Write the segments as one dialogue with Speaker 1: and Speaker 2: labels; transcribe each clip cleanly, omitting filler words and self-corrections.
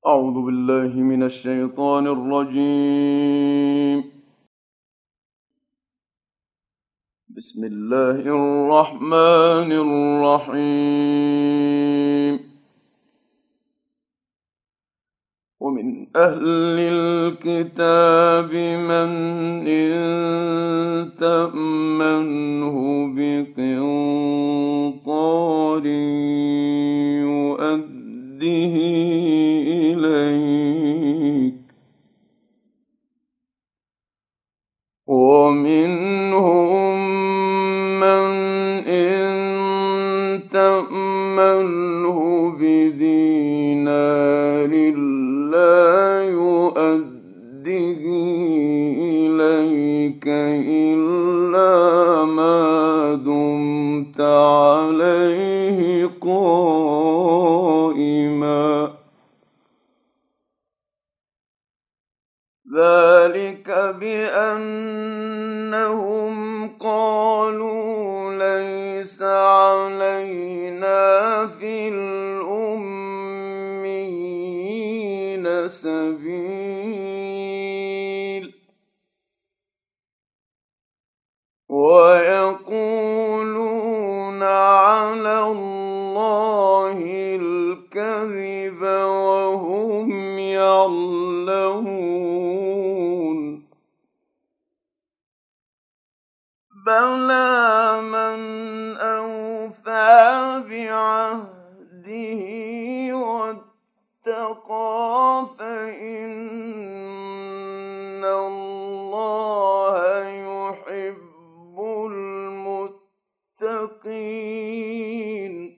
Speaker 1: أعوذ بالله من الشيطان الرجيم. بسم الله الرحمن الرحيم. ومن أهل الكتاب من إن تأمنه بقنطار يؤده إليك، ومنهم من إن تأمنه بدينار لا يؤده إليك إلا ما دمت عليه قائما، ذلك بأنهم قالوا ليس علينا في الأميين سبيل، ويقولون على الله الكذب وهم يعلمون. بلى من أوفى بعهده واتقى فإن الله يحب المتقين.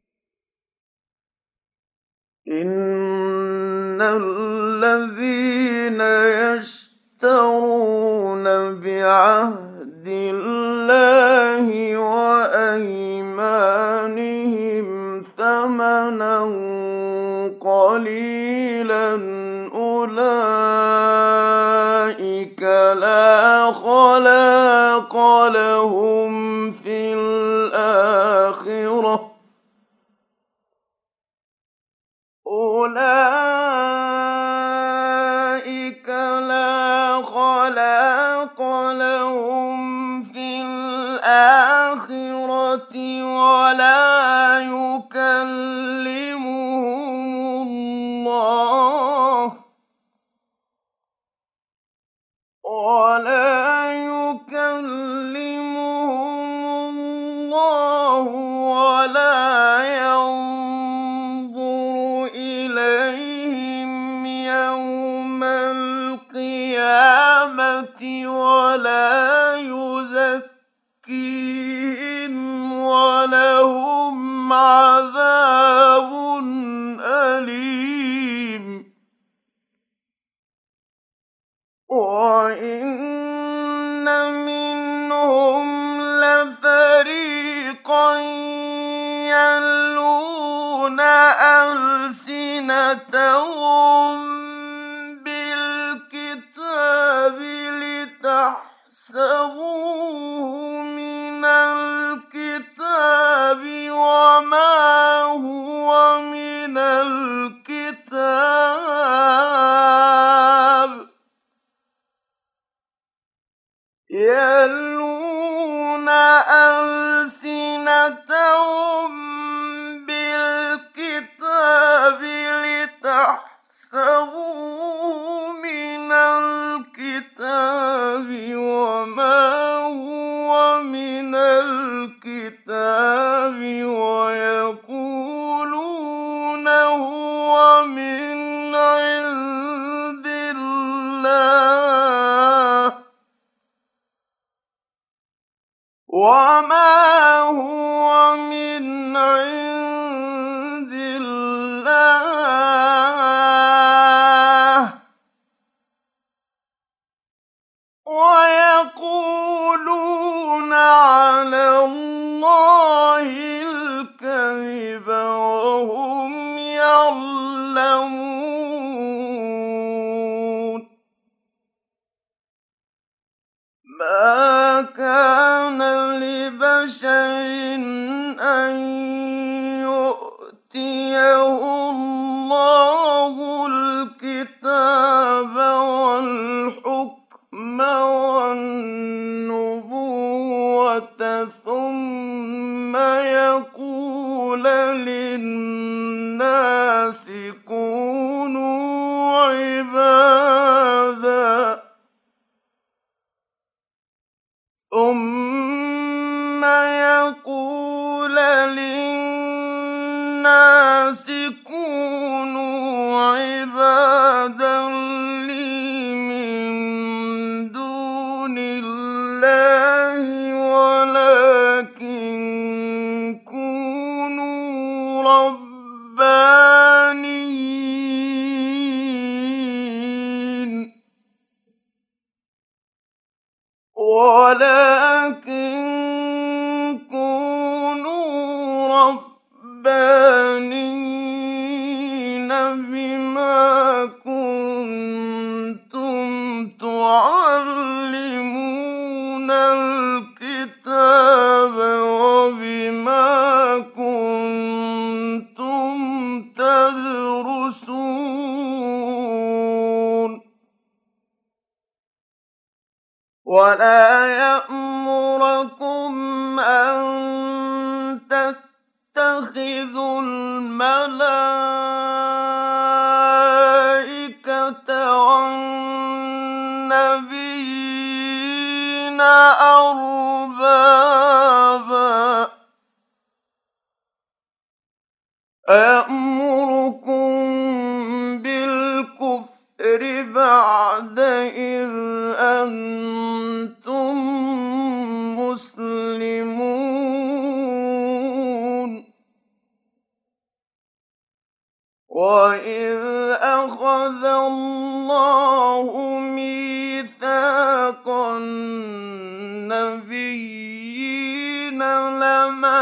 Speaker 1: إن الذين يشترون بعهد الله وأيمانهم ثمنا قليلا أولئك لا خلاق لهم في الآخرة، أولئك لا خلاق لهم في الآخرة ولا يكلمهم الله ولا ينظر إليهم يوم القيامة ولا يزكيهم ولهم عذاب أليم. وإن منهم لفريقا يلوون ألسنتهم بالكتاب لتحسبوه من الكتاب وما هو من الكتاب، يلوون ألسنتهم بالكتاب لتحسبوه من الكتاب وما هو من الكتاب، ويقولون هو من عند الله وما هو من عند الله، ويقولون على الله الكذب وهم يعلمون. ما كان لبشر كونوا عبادا ثم يقول للناس كونوا عبادا لي من دون الله ولكن كونوا ربانين بما كنتم تعلمون الكتاب وبما كنتم تدرسون ولا يأمركم أن تتخذوا الملائكة والنبيين أربابا أيأمركم بالكفر بعد إذ أنتم مسلمون وإذ أخذ الله ميثاق النبيين لما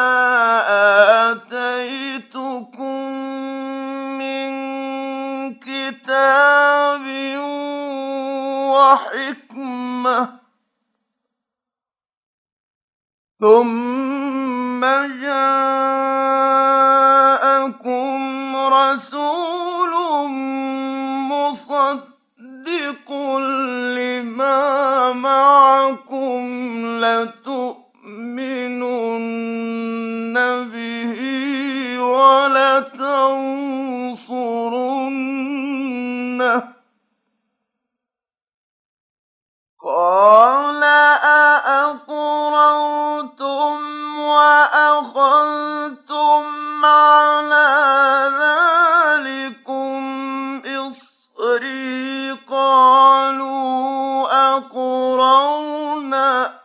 Speaker 1: آتيتكم من كتاب وحكمة ثم جاءكم رسول مصدق لما معكم لتؤمنن به ولتنصرنه قال أأقررتم وأخذتم على ذلكم إصري قالوا أقررنا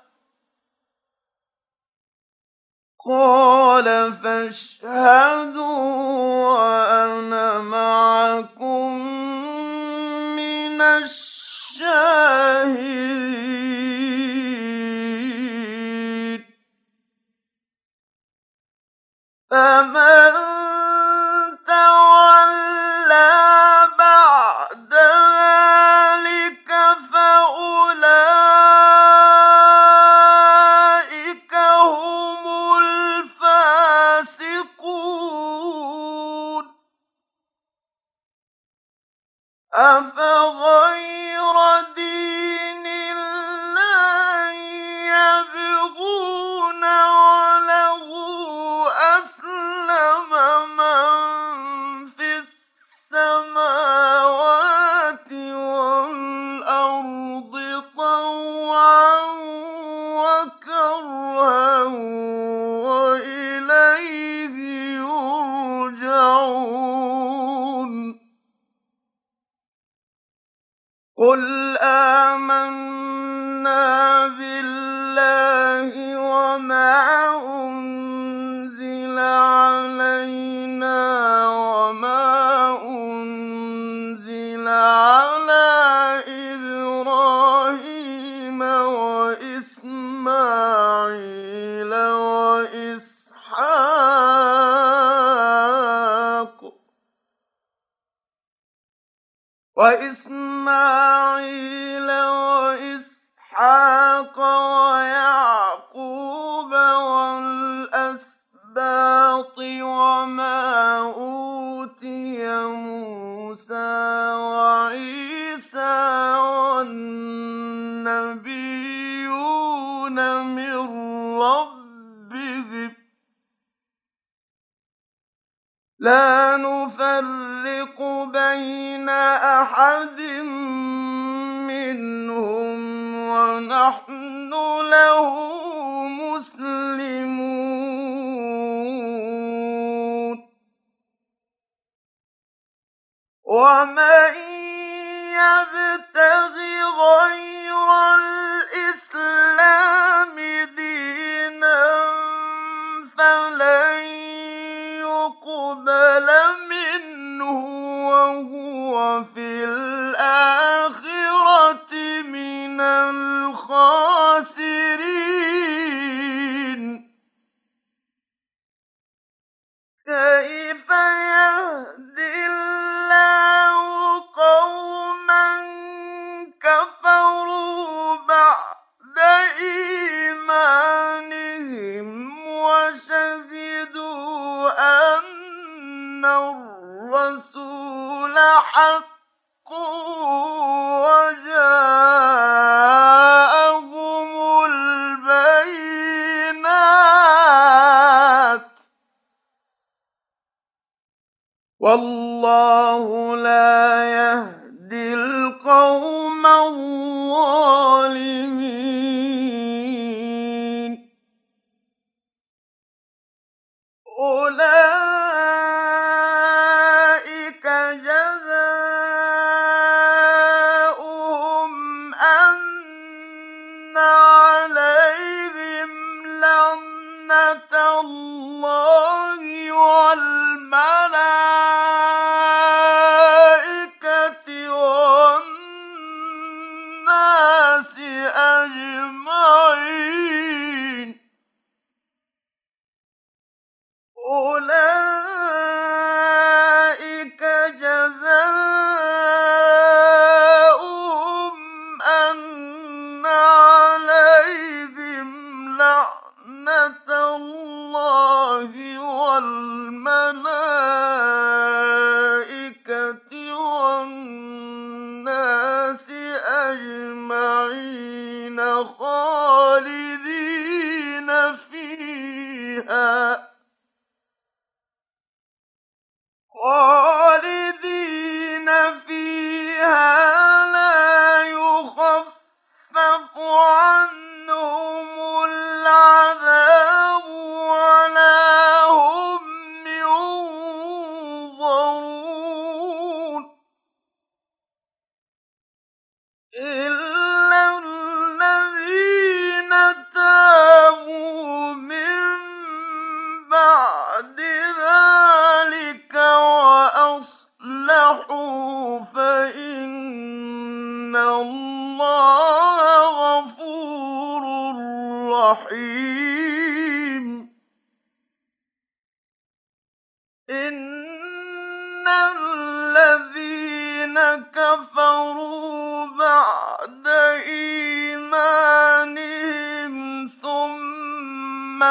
Speaker 1: قال فاشهدوا وأنا معكم من الشاهدين فمن تولى بعد ذلك فأولئك هم الفاسقون أفغير دين الله يبغون وله أسلم من في السماوات والأرض طوعا وكرها وإليه يرجعون قل آمنا بالله وما أنزل علينا وما أنزل على إبراهيم وإسماعيل وإسحاق ويعقوب والأسباط وما أوتي موسى وعيسى والنبيون من ربهم لا نفرق بين أحد منهم ونحن له مسلمون ومن يبتغ غير الإسلام دينا فلن يقبل منه وهو في الآخرة من الخاسرين كيف يهدي الله قوما كفروا بعد إيمانهم وشهدوا أن الرسول حق وجاءهم البينات والله لا يهدي القوم الظالمين أولئك جزاؤهم أن عليهم لعنة الله والملائكة والناس أجمعين أولئك جزاؤهم أن عليهم لعنة الله والملائكة والناس أجمعين خالدين فيها لا يخفف عنهم العذاب ولا هم ينظرون إلا الذين تابوا من بعد ذلك وأصلحوا فإن الله غفور رحيم إن الذين كفروا بعد إيمانهم ثم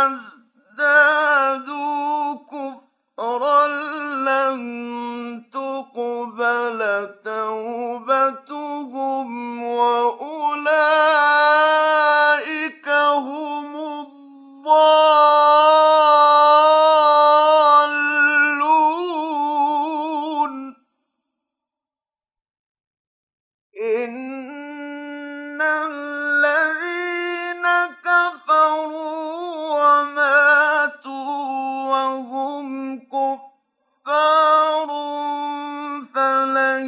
Speaker 1: ازدادوا كفرا لن تقبل توبتهم وأولئك هم الضالون إن الذين كفروا وماتوا وهم كفار فلن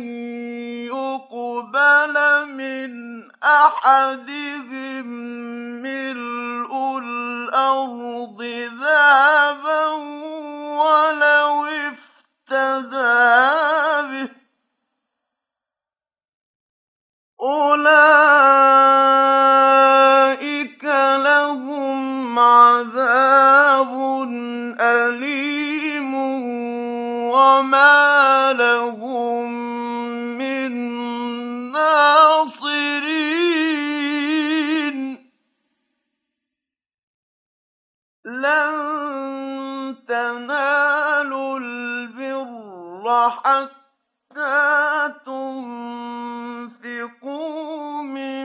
Speaker 1: يقبل من أحدهم ملء الأرض ذهبا ولو افتدى به أولئك لهم عذاب أليم وما لهم من ناصرين لن تنالوا البر حتى تنفقوا من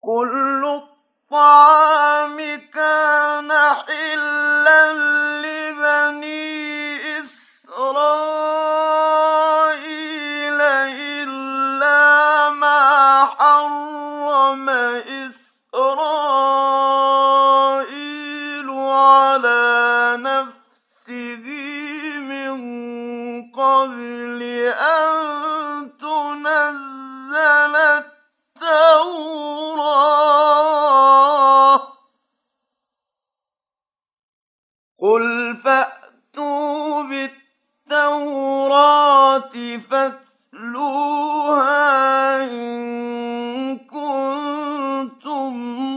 Speaker 1: كل الطعام كان حلا لبني إسرائيل إلا ما حرم إسرائيل على نفسه من قبل أن تنزل التوراة قل فأتوا بالتوراة فاتلوها إن كنتم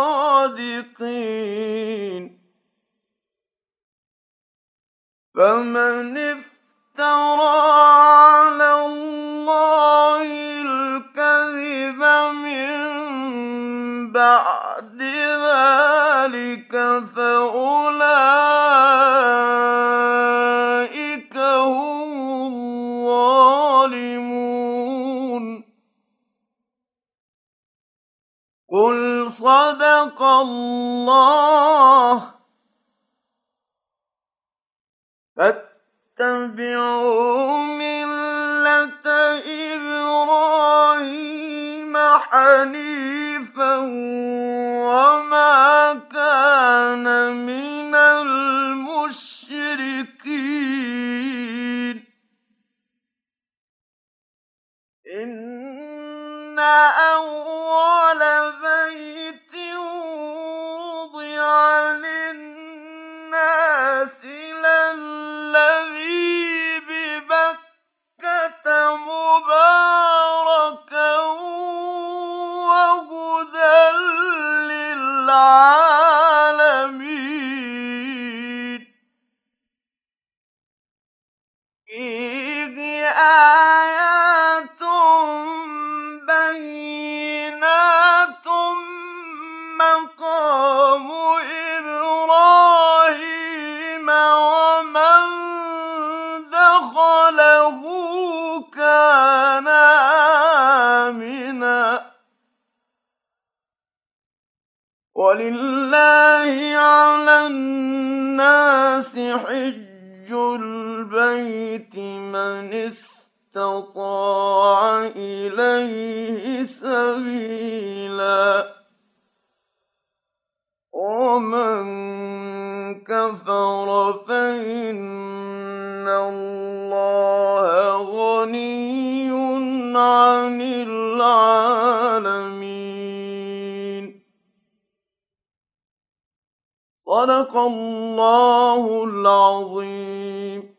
Speaker 1: صادقين فمن افترى على الله الكذب من بعد ذلك فأولئك هم الظالمون قل صدق الله فاتبعوا ملة إبراهيم حنيفا وما كان من المشركين إن أول بيت وضع للناس للذي ببكة مباركا وهدى للعالمين فيه آيات بينات مقام إبراهيم ومن دخله كان آمنا ولله على الناس حج البيت من استطاع إليه سبيلا ومن كفر فإن الله غني عن العالمين صدق الله العظيم.